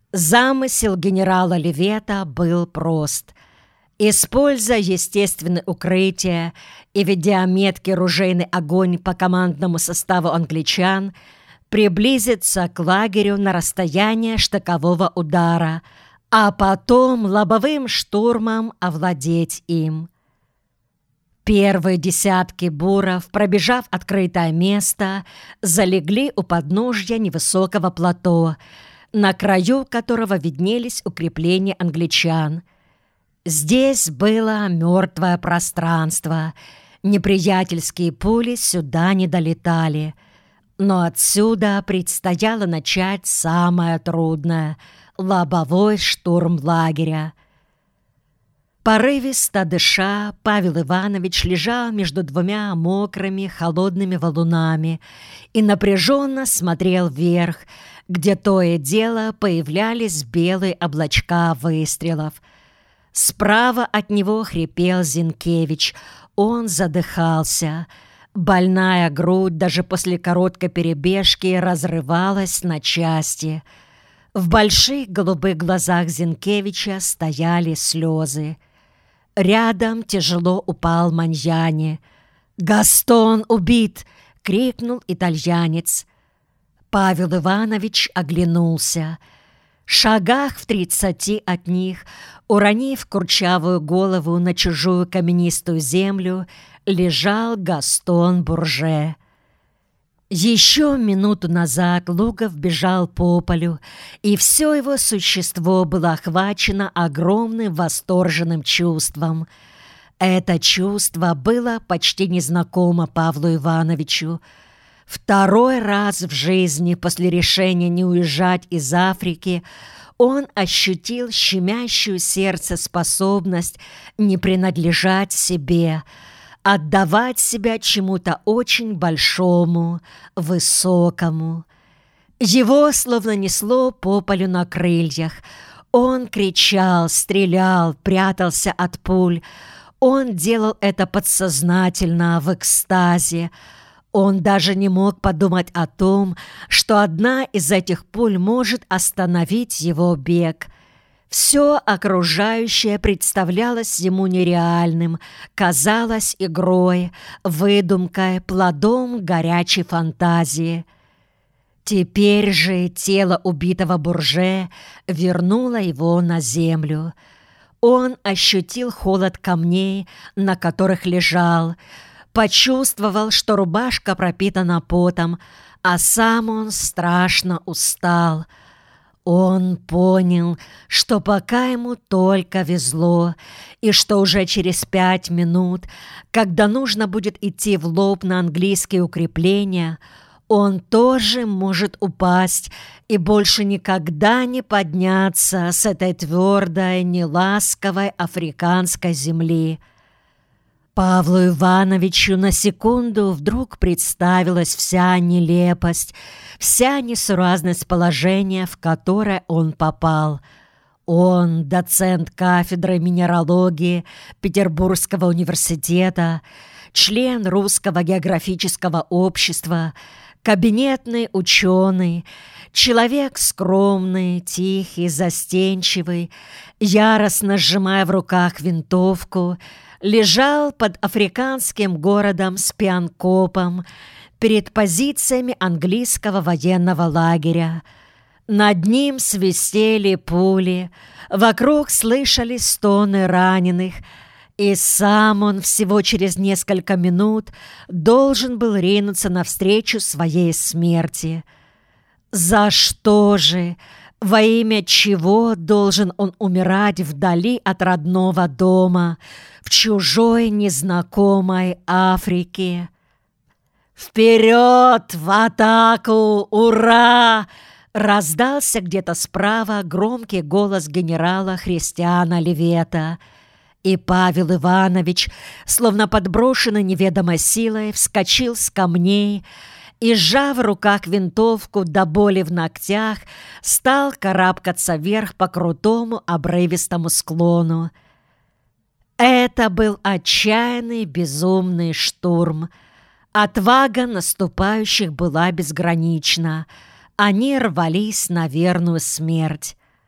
Замысел генерала Левета был прост. Используя естественное укрытие и ведя меткий ружейный огонь по командному составу англичан, приблизиться к лагерю на расстояние штыкового удара, а потом лобовым штурмом овладеть им. Первые десятки буров, пробежав открытое место, залегли у подножья невысокого плато, на краю которого виднелись укрепления англичан. Здесь было мертвое пространство, неприятельские пули сюда не долетали, но отсюда предстояло начать самое трудное — лобовой штурм лагеря. Порывисто дыша, Павел Иванович лежал между двумя мокрыми холодными валунами и напряженно смотрел вверх, где то и дело появлялись белые облачка выстрелов. Справа от него хрипел Зинкевич, он задыхался. Больная грудь даже после короткой перебежки разрывалась на части. В больших голубых глазах Зинкевича стояли слезы. Рядом тяжело упал Маньяне. «Гастон убит!» — крикнул итальянец. Павел Иванович оглянулся. В шагах в 30 от них, уронив курчавую голову на чужую каменистую землю, лежал Гастон Бурже. Еще минуту назад Лугов бежал по полю, и все его существо было охвачено огромным восторженным чувством. Это чувство было почти незнакомо Павлу Ивановичу. Второй раз в жизни после решения не уезжать из Африки он ощутил щемящую сердце способность не принадлежать себе, отдавать себя чему-то очень большому, высокому. Его словно несло по полю на крыльях. Он кричал, стрелял, прятался от пуль. Он делал это подсознательно, в экстазе. Он даже не мог подумать о том, что одна из этих пуль может остановить его бег. Все окружающее представлялось ему нереальным, казалось игрой, выдумкой, плодом горячей фантазии. Теперь же тело убитого Бурже вернуло его на землю. Он ощутил холод камней, на которых лежал, почувствовал, что рубашка пропитана потом, а сам он страшно устал. Он понял, что пока ему только везло, и что уже через 5 минут, когда нужно будет идти в лоб на английские укрепления, он тоже может упасть и больше никогда не подняться с этой твердой, неласковой африканской земли. Павлу Ивановичу на секунду вдруг представилась вся нелепость, вся несуразность положения, в которое он попал. Он, доцент кафедры минералогии Петербургского университета, член Русского географического общества, кабинетный ученый, человек скромный, тихий, застенчивый, яростно сжимая в руках винтовку, лежал под африканским городом Спианкопом перед позициями английского военного лагеря. Над ним свистели пули, вокруг слышались стоны раненых, и сам он всего через несколько минут должен был ринуться навстречу своей смерти. За что же, во имя чего должен он умирать вдали от родного дома, в чужой незнакомой Африке? «Вперед! В атаку! Ура!» Раздался где-то справа громкий голос генерала Христиана Левета. И Павел Иванович, словно подброшенный неведомой силой, вскочил с камней и, сжав в руках винтовку до боли в ногтях, стал карабкаться вверх по крутому обрывистому склону. Это был отчаянный, безумный штурм. Отвага наступающих была безгранична. Они рвались на верную смерть.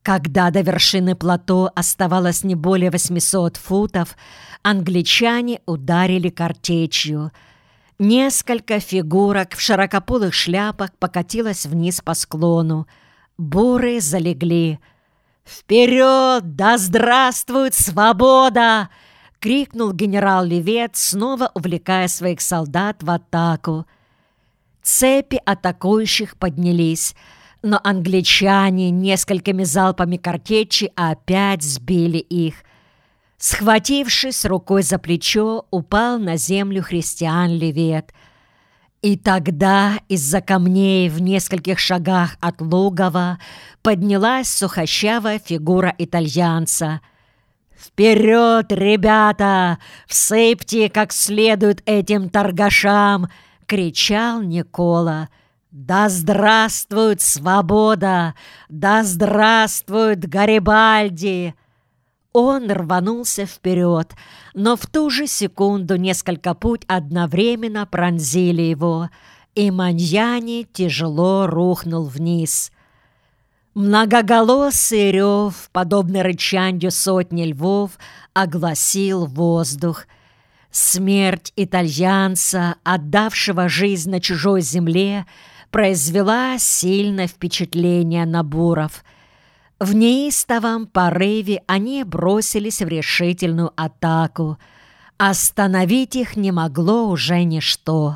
Когда до вершины плато оставалось не более 800 футов, англичане ударили картечью. Несколько фигурок в широкополых шляпах покатилось вниз по склону. Буры залегли. «Вперед! Да здравствует свобода!» — крикнул генерал Левет, снова увлекая своих солдат в атаку. Цепи атакующих поднялись, но англичане несколькими залпами картечи опять сбили их. Схватившись рукой за плечо, упал на землю Христиан Левет. И тогда из-за камней в нескольких шагах от логова поднялась сухощавая фигура итальянца. «Вперед, ребята! Всыпьте как следует этим торгашам!» — кричал Никола. «Да здравствует свобода! Да здравствует Гарибальди!» Он рванулся вперед, но в ту же секунду несколько пуль одновременно пронзили его, и Маньяни тяжело рухнул вниз. Многоголосый рев, подобный рычанию сотни львов, огласил воздух. Смерть итальянца, отдавшего жизнь на чужой земле, произвела сильное впечатление на буров. В неистовом порыве они бросились в решительную атаку. Остановить их не могло уже ничто.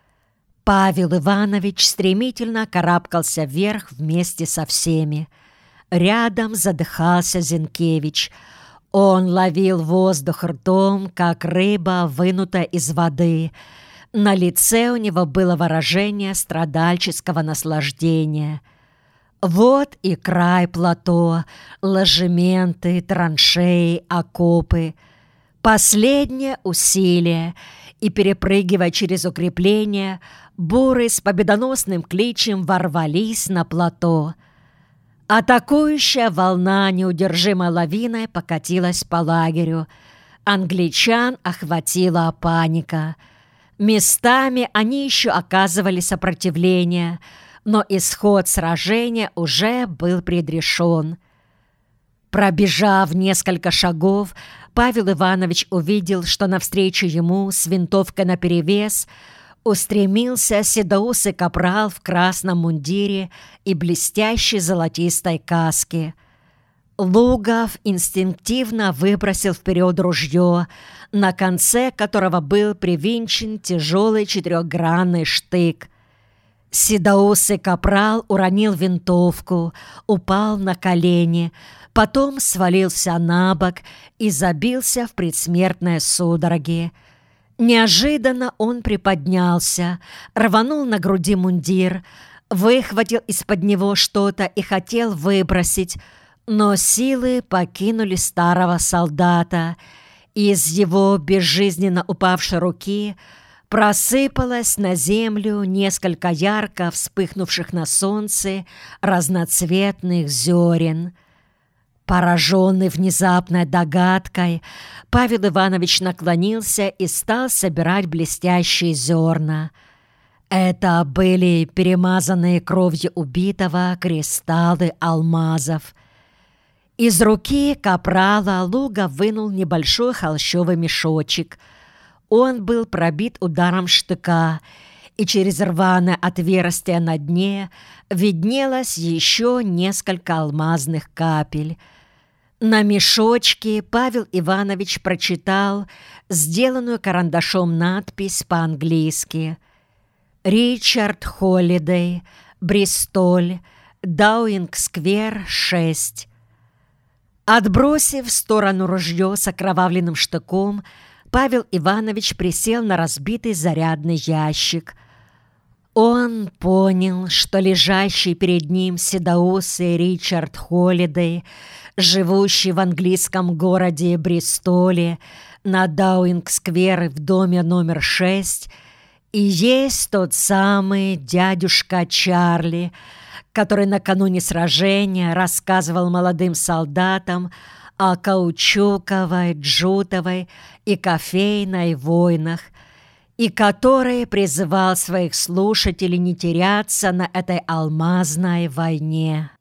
Павел Иванович стремительно карабкался вверх вместе со всеми. Рядом задыхался Зинкевич. Он ловил воздух ртом, как рыба, вынутая из воды. На лице у него было выражение страдальческого наслаждения. Вот и край плато, ложементы, траншеи, окопы. Последнее усилие, и, перепрыгивая через укрепления, буры с победоносным кличем ворвались на плато. Атакующая волна неудержимой лавиной покатилась по лагерю. Англичан охватила паника. Местами они еще оказывали сопротивление, но исход сражения уже был предрешен. Пробежав несколько шагов, Павел Иванович увидел, что навстречу ему с винтовкой наперевес устремился седоусый капрал в красном мундире и блестящей золотистой каске. Лугов инстинктивно выбросил вперед ружье, на конце которого был привинчен тяжелый четырехгранный штык. Седоусый капрал уронил винтовку, упал на колени, потом свалился на бок и забился в предсмертной судороге. Неожиданно он приподнялся, рванул на груди мундир, выхватил из-под него что-то и хотел выбросить, но силы покинули старого солдата, и из его безжизненно упавшей руки просыпалось на землю несколько ярко вспыхнувших на солнце разноцветных зерен. Пораженный внезапной догадкой, Павел Иванович наклонился и стал собирать блестящие зерна. Это были перемазанные кровью убитого кристаллы алмазов. Из руки капрала Лугов вынул небольшой холщовый мешочек. Он был пробит ударом штыка, и через рваное отверстие на дне виднелось еще несколько алмазных капель. На мешочке Павел Иванович прочитал сделанную карандашом надпись по-английски: «Ричард Холлидей, Бристоль, Дауинг-сквер, 6». Отбросив в сторону ружье с окровавленным штыком, Павел Иванович присел на разбитый зарядный ящик. Он понял, что лежащий перед ним седоусый Ричард Холлидей, живущий в английском городе Бристоле на Дауинг-сквер в доме номер 6, и есть тот самый дядюшка Чарли, который накануне сражения рассказывал молодым солдатам о каучуковой, джутовой и кофейной войнах, и который призывал своих слушателей не теряться на этой алмазной войне.